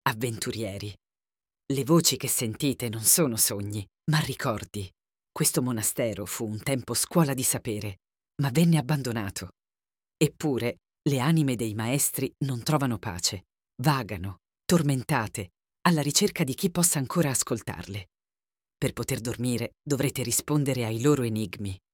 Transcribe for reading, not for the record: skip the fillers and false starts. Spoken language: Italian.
avventurieri. Le voci che sentite non sono sogni, ma ricordi. Questo monastero fu un tempo scuola di sapere, ma venne abbandonato. Eppure le anime dei maestri non trovano pace, vagano, tormentate, alla ricerca di chi possa ancora ascoltarle. Per poter dormire dovrete rispondere ai loro enigmi.